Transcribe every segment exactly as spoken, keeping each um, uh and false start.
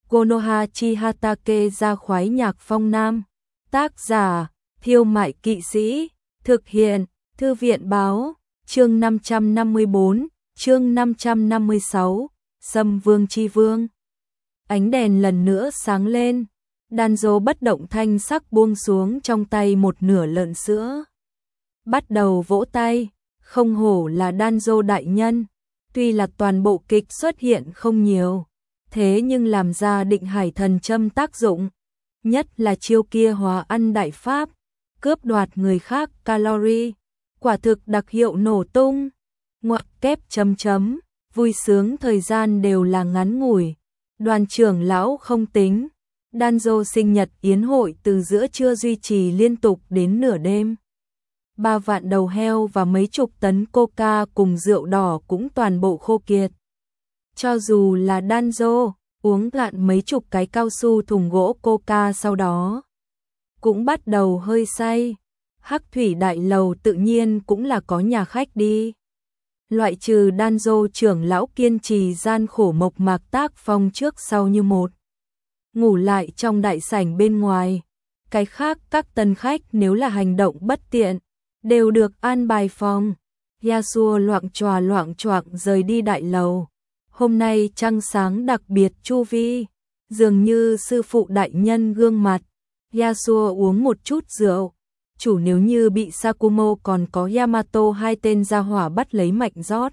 Konoha chi Hatake ra khoái nhạc phong nam. Tác giả, Thiêu Mại Kỵ Sĩ. Thực hiện, Thư viện Báo. Chương năm trăm năm mươi bốn, chương năm trăm năm mươi sáu, Sâm Vương Chi Vương. Ánh đèn lần nữa sáng lên, Danzo bất động thanh sắc buông xuống trong tay một nửa lợn sữa. Bắt đầu vỗ tay, không hổ là Danzo đại nhân, tuy là toàn bộ kịch xuất hiện không nhiều, thế nhưng làm ra định hải thần châm tác dụng, nhất là chiêu kia hóa ăn đại pháp, cướp đoạt người khác calorie, quả thực đặc hiệu nổ tung. Ngoặc kép chấm chấm, vui sướng thời gian đều là ngắn ngủi. Đoàn trưởng lão không tính, Danzo sinh nhật yến hội từ giữa trưa duy trì liên tục đến nửa đêm. Ba vạn đầu heo và mấy chục tấn coca cùng rượu đỏ cũng toàn bộ khô kiệt. Cho dù là Danzo, uống cạn mấy chục cái cao su thùng gỗ coca sau đó, cũng bắt đầu hơi say. Hắc thủy đại lầu tự nhiên cũng là có nhà khách đi. Loại trừ Danzo trưởng lão kiên trì gian khổ mộc mạc tác phong trước sau như một. Ngủ lại trong đại sảnh bên ngoài. Cái khác các tân khách nếu là hành động bất tiện, đều được an bài phòng. Yasuo loạng choạng loạng choạng rời đi đại lầu. Hôm nay trăng sáng đặc biệt chu vi, dường như sư phụ đại nhân gương mặt. Yasuo uống một chút rượu. Chủ nếu như bị Sakumo còn có Yamato hai tên gia hỏa bắt lấy mạnh rót.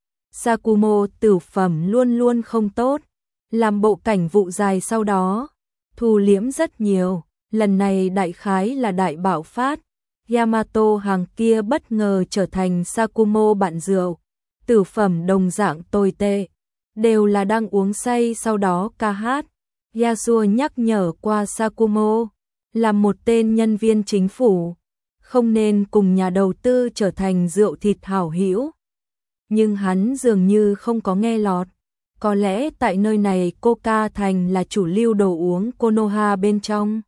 Sakumo tử phẩm luôn luôn không tốt, làm bộ cảnh vụ dài sau đó, thu liễm rất nhiều, lần này đại khái là đại bạo phát. Yamato hàng kia bất ngờ trở thành Sakumo bạn rượu, tử phẩm đồng dạng tồi tệ, đều là đang uống say sau đó ca hát. Yasuo nhắc nhở qua Sakumo, là một tên nhân viên chính phủ, không nên cùng nhà đầu tư trở thành rượu thịt hảo hữu. Nhưng hắn dường như không có nghe lọt, có lẽ tại nơi này Coca thành là chủ lưu đồ uống Konoha bên trong.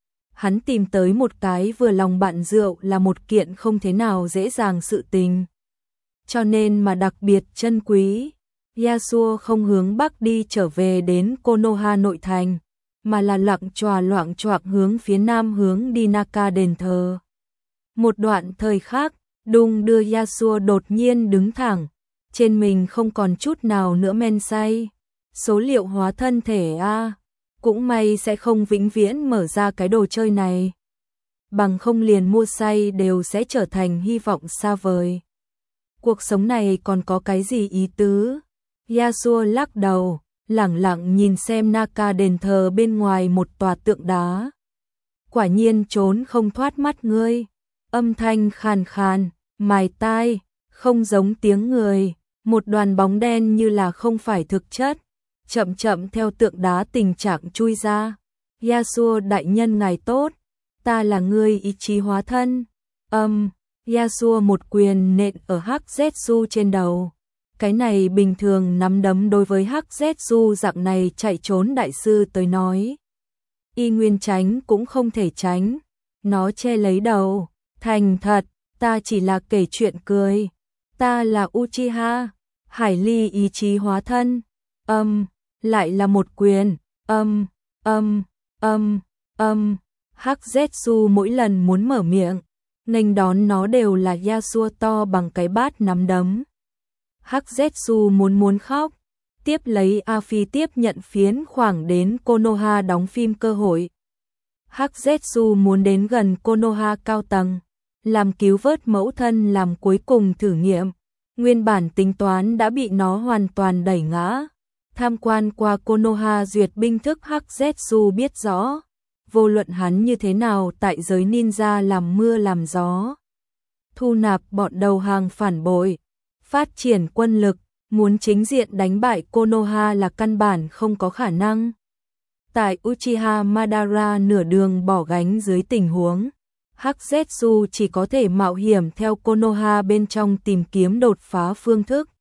Hắn tìm tới một cái vừa lòng bạn rượu là một kiện không thế nào dễ dàng sự tình. Cho nên mà đặc biệt chân quý, Yasuo không hướng bắc đi trở về đến Konoha nội thành, mà là loạng choạng loạng choạng hướng phía nam hướng đi Naka đền thờ. Một đoạn thời khác, đung đưa Yasuo đột nhiên đứng thẳng, trên mình không còn chút nào nữa men say. Số liệu hóa thân thể a, cũng may sẽ không vĩnh viễn mở ra cái đồ chơi này. Bằng không liền mua say đều sẽ trở thành hy vọng xa vời. Cuộc sống này còn có cái gì ý tứ? Yasuo lắc đầu, lẳng lặng nhìn xem Naka đền thờ bên ngoài một tòa tượng đá. Quả nhiên trốn không thoát mắt ngươi. Âm thanh khàn khàn, mài tai, không giống tiếng người, một đoàn bóng đen như là không phải thực chất, chậm chậm theo tượng đá tình trạng chui ra. Yasuo đại nhân ngài tốt, ta là ngươi ý chí hóa thân. Âm, um, Yasuo một quyền nện ở Hắc Zetsu trên đầu. Cái này bình thường nắm đấm đối với Hắc Zetsu dạng này chạy trốn đại sư tới nói, y nguyên tránh cũng không thể tránh, nó che lấy đầu. Thành thật, ta chỉ là kể chuyện cười. Ta là Uchiha, Hải Ly ý chí hóa thân. Âm, um, lại là một quyền. Âm, âm, âm, âm. Hắc Zetsu mỗi lần muốn mở miệng, nghênh đón nó đều là Yasuo to bằng cái bát nắm đấm. Hắc Zetsu muốn muốn khóc, tiếp lấy A Phi tiếp nhận phiến khoảng đến Konoha đóng phim cơ hội. Hắc Zetsu muốn đến gần Konoha cao tầng, làm cứu vớt mẫu thân làm cuối cùng thử nghiệm. Nguyên bản tính toán đã bị nó hoàn toàn đẩy ngã. Tham quan qua Konoha duyệt binh thức Hắc Zetsu biết rõ, vô luận hắn như thế nào tại giới ninja làm mưa làm gió, thu nạp bọn đầu hàng phản bội, phát triển quân lực, muốn chính diện đánh bại Konoha là căn bản không có khả năng. Tại Uchiha Madara nửa đường bỏ gánh dưới tình huống, Hắc Zetsu chỉ có thể mạo hiểm theo Konoha bên trong tìm kiếm đột phá phương thức.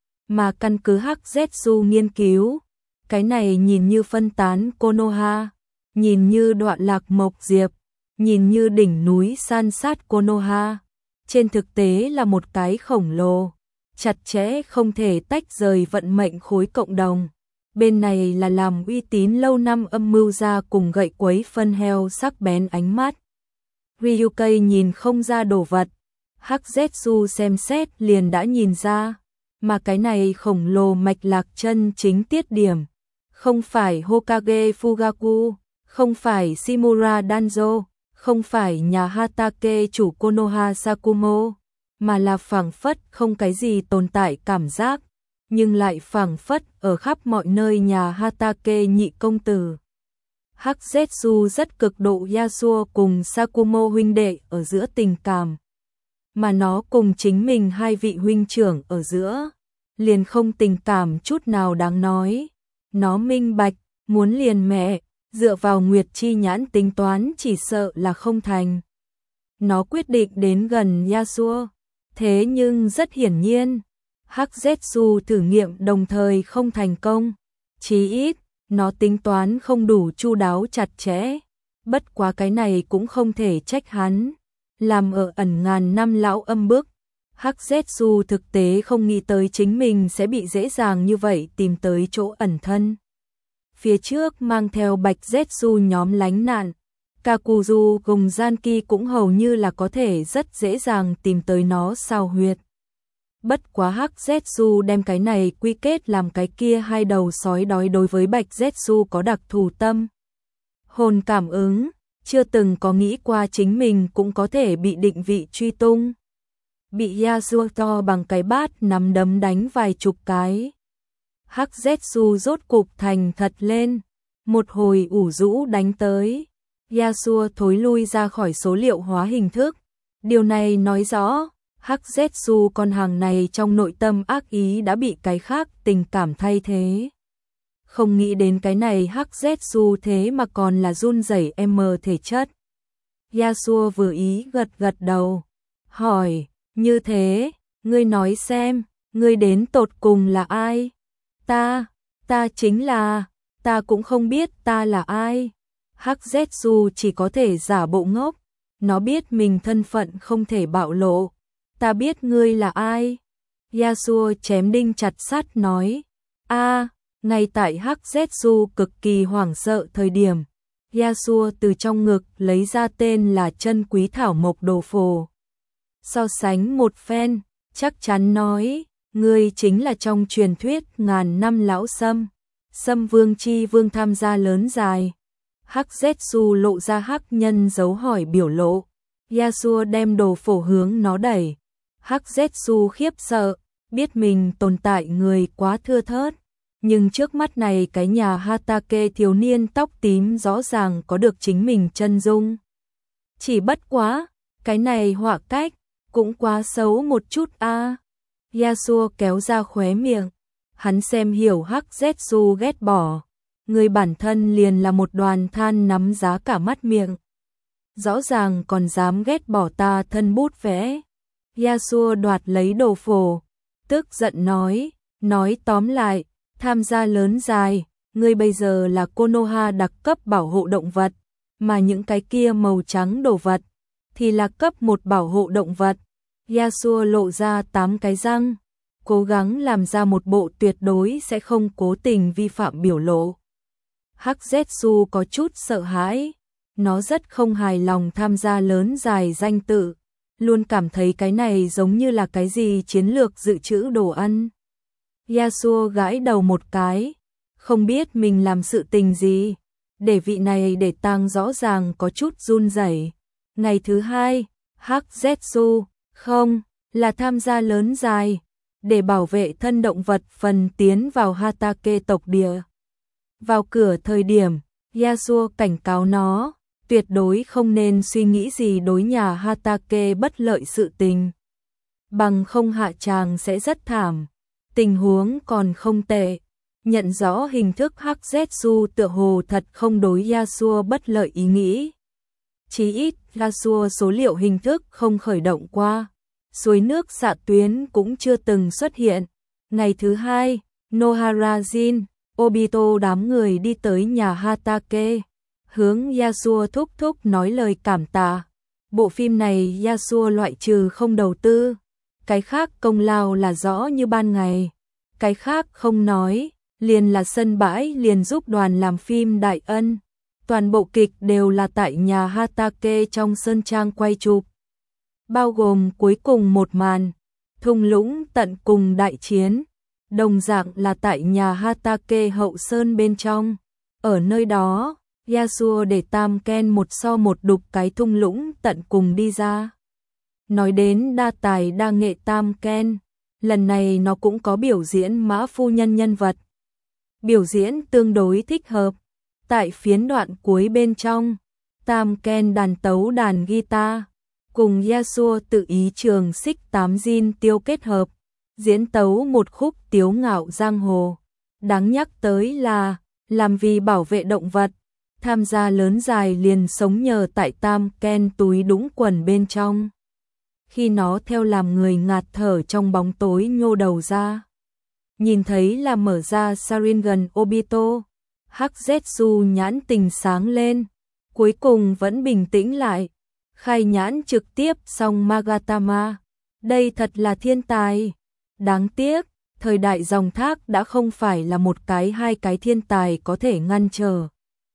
Mà căn cứ Hắc Zetsu nghiên cứu, cái này nhìn như phân tán Konoha, nhìn như đoạn lạc mộc diệp, nhìn như đỉnh núi san sát Konoha, trên thực tế là một cái khổng lồ, chặt chẽ không thể tách rời vận mệnh khối cộng đồng. bên này là làm uy tín lâu năm âm mưu ra cùng gậy quấy phân heo sắc bén ánh mắt. Ryukai nhìn không ra đồ vật, Hắc Zetsu xem xét liền đã nhìn ra, mà cái này khổng lồ mạch lạc chân chính tiết điểm, không phải Hokage Fugaku, không phải Shimura Danzo, không phải nhà Hatake chủ Konoha Sakumo, mà là phảng phất không cái gì tồn tại cảm giác, nhưng lại phảng phất ở khắp mọi nơi nhà Hatake nhị công tử. Hắc Zetsu rất cực độ Yasuo cùng Sakumo huynh đệ ở giữa tình cảm, mà nó cùng chính mình hai vị huynh trưởng ở giữa, liền không tình cảm chút nào đáng nói. Nó minh bạch, muốn liền mẹ, dựa vào Nguyệt Chi nhãn tính toán chỉ sợ là không thành. Nó quyết định đến gần Yasuo, thế nhưng rất hiển nhiên, Hắc Zetsu thử nghiệm đồng thời không thành công, chí ít, nó tính toán không đủ chu đáo chặt chẽ, bất quá cái này cũng không thể trách hắn. Làm ở ẩn ngàn năm lão âm bức, Hắc Zetsu thực tế không nghĩ tới chính mình sẽ bị dễ dàng như vậy tìm tới chỗ ẩn thân. Phía trước mang theo Bạch Zetsu nhóm lánh nạn, Kakuzu cùng Zanki cũng hầu như là có thể rất dễ dàng tìm tới nó sao huyệt. Bất quá Hắc Zetsu đem cái này quy kết làm cái kia hai đầu sói đói đối với Bạch Zetsu có đặc thù tâm hồn cảm ứng, chưa từng có nghĩ qua chính mình cũng có thể bị định vị truy tung. Bị Yasuo to bằng cái bát nắm đấm đánh vài chục cái. Hắc Zetsu rốt cục thành thật lên, một hồi ủ rũ đánh tới. Yasuo thối lui ra khỏi số liệu hóa hình thức. Điều này nói rõ, Hắc Zetsu con hàng này trong nội tâm ác ý đã bị cái khác tình cảm thay thế. Không nghĩ đến cái này Hắc Zetsu thế mà còn là run rẩy em thể chất. Yasuo vừa ý gật gật đầu, hỏi, như thế, ngươi nói xem, ngươi đến tột cùng là ai? Ta, ta chính là, ta cũng không biết ta là ai. Hắc Zetsu chỉ có thể giả bộ ngốc, nó biết mình thân phận không thể bạo lộ. Ta biết ngươi là ai? Yasuo chém đinh chặt sắt nói, a. Ngay tại Hắc Zetsu cực kỳ hoảng sợ thời điểm, Yasuo từ trong ngực lấy ra tên là chân quý thảo mộc đồ phổ. So sánh một phen, chắc chắn nói, ngươi chính là trong truyền thuyết ngàn năm lão Sâm. Sâm Vương Chi Vương tham gia lớn dài. Hắc Zetsu lộ ra hắc nhân dấu hỏi biểu lộ. Yasuo đem đồ phổ hướng nó đẩy. Hắc Zetsu khiếp sợ, biết mình tồn tại người quá thưa thớt. Nhưng trước mắt này cái nhà Hatake thiếu niên tóc tím rõ ràng có được chính mình chân dung. Chỉ bất quá, cái này họa cách, cũng quá xấu một chút a. À. Yasuo kéo ra khóe miệng, hắn xem hiểu Hắc Zetsu ghét bỏ. Người bản thân liền là một đoàn than nắm giá cả mắt miệng. Rõ ràng còn dám ghét bỏ ta thân bút vẽ. Yasuo đoạt lấy đồ phổ, tức giận nói, nói tóm lại, tham gia lớn dài, ngươi bây giờ là Konoha đặc cấp bảo hộ động vật, mà những cái kia màu trắng đồ vật, thì là cấp một bảo hộ động vật. Yasuo lộ ra tám cái răng, cố gắng làm ra một bộ tuyệt đối sẽ không cố tình vi phạm biểu lộ. Hắc Zetsu có chút sợ hãi, nó rất không hài lòng tham gia lớn dài danh tự, luôn cảm thấy cái này giống như là cái gì chiến lược dự trữ đồ ăn. Yasuo gãi đầu một cái, không biết mình làm sự tình gì, để vị này để tang rõ ràng có chút run rẩy. Ngày thứ hai, Hắc Zetsu, không, là tham gia lớn dài, để bảo vệ thân động vật phần tiến vào Hatake tộc địa. Vào cửa thời điểm, Yasuo cảnh cáo nó, tuyệt đối không nên suy nghĩ gì đối nhà Hatake bất lợi sự tình. Bằng không hạ tràng sẽ rất thảm. Tình huống còn không tệ, nhận rõ hình thức Hắc Zetsu tựa hồ thật không đối Yasuo bất lợi ý nghĩ. Chí ít, Yasuo số liệu hình thức không khởi động qua, suối nước xạ tuyến cũng chưa từng xuất hiện. Ngày thứ hai, Nohara Jin, Obito đám người đi tới nhà Hatake, hướng Yasuo thúc thúc nói lời cảm tạ. Bộ phim này Yasuo loại trừ không đầu tư, cái khác công lao là rõ như ban ngày, cái khác không nói, liền là sân bãi liền giúp đoàn làm phim đại ân. Toàn bộ kịch đều là tại nhà Hatake trong sơn trang quay chụp. Bao gồm cuối cùng một màn, thung lũng tận cùng đại chiến, đồng dạng là tại nhà Hatake hậu sơn bên trong. Ở nơi đó, Yasuo để Tam Ken một so một đục cái thung lũng tận cùng đi ra. Nói đến đa tài đa nghệ Tam Ken, lần này nó cũng có biểu diễn Mã phu nhân nhân vật. Biểu diễn tương đối thích hợp. Tại phiến đoạn cuối bên trong, Tam Ken đàn tấu đàn guitar, cùng Yasuo tự ý trường xích tám Jin tiêu kết hợp, diễn tấu một khúc tiếu ngạo giang hồ. Đáng nhắc tới là, làm vì bảo vệ động vật, tham gia lớn dài liền sống nhờ tại Tam Ken túi đũng quần bên trong. Khi nó theo làm người ngạt thở trong bóng tối nhô đầu ra, nhìn thấy là mở ra Sharingan Obito, Hắc Zetsu nhãn tình sáng lên, cuối cùng vẫn bình tĩnh lại, khai nhãn trực tiếp xong Magatama. Đây thật là thiên tài. Đáng tiếc, thời đại dòng thác đã không phải là một cái hai cái thiên tài có thể ngăn trở.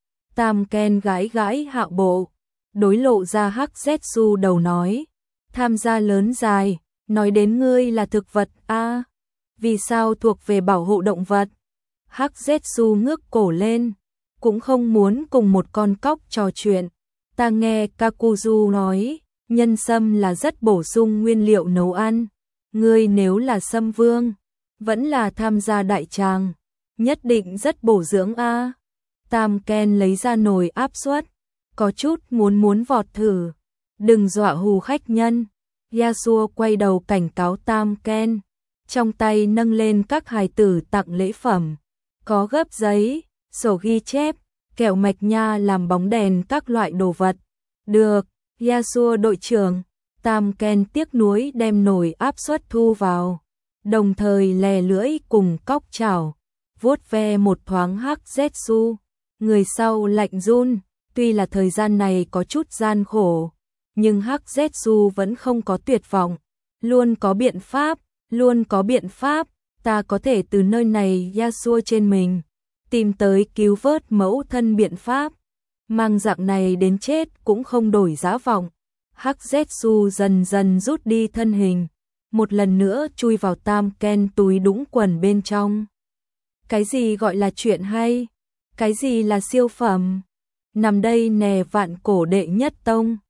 Tam Ken gãi gãi hạo bộ, đối lộ ra Hắc Zetsu đầu nói, tham gia lớn dài, nói đến ngươi là thực vật a, à, vì sao thuộc về bảo hộ động vật? Hắc Zetsu ngước cổ lên, cũng không muốn cùng một con cóc trò chuyện. Ta nghe Kakuzu nói, nhân sâm là rất bổ sung nguyên liệu nấu ăn. Ngươi nếu là sâm vương, vẫn là tham gia đại tràng, nhất định rất bổ dưỡng a. À. Tam Ken lấy ra nồi áp suất, có chút muốn muốn vọt thử. Đừng dọa hù khách nhân. Yasuo quay đầu cảnh cáo Tam Ken, trong tay nâng lên các hài tử tặng lễ phẩm, có gấp giấy, sổ ghi chép, kẹo mạch nha làm bóng đèn các loại đồ vật. Được, Yasuo đội trưởng. Tam Ken tiếc nuối đem nồi áp suất thu vào, đồng thời lè lưỡi cùng cóc chảo, vuốt ve một thoáng Hắc Zetsu. Người sau lạnh run, tuy là thời gian này có chút gian khổ, nhưng Hắc Zetsu vẫn không có tuyệt vọng, luôn có biện pháp, luôn có biện pháp, ta có thể từ nơi này Yasuo trên mình, tìm tới cứu vớt mẫu thân biện pháp, mang dạng này đến chết cũng không đổi giá vọng. Hắc Zetsu dần dần rút đi thân hình, một lần nữa chui vào Tam Ken túi đũng quần bên trong. Cái gì gọi là chuyện hay? Cái gì là siêu phẩm? Nằm đây nè vạn cổ đệ nhất tông.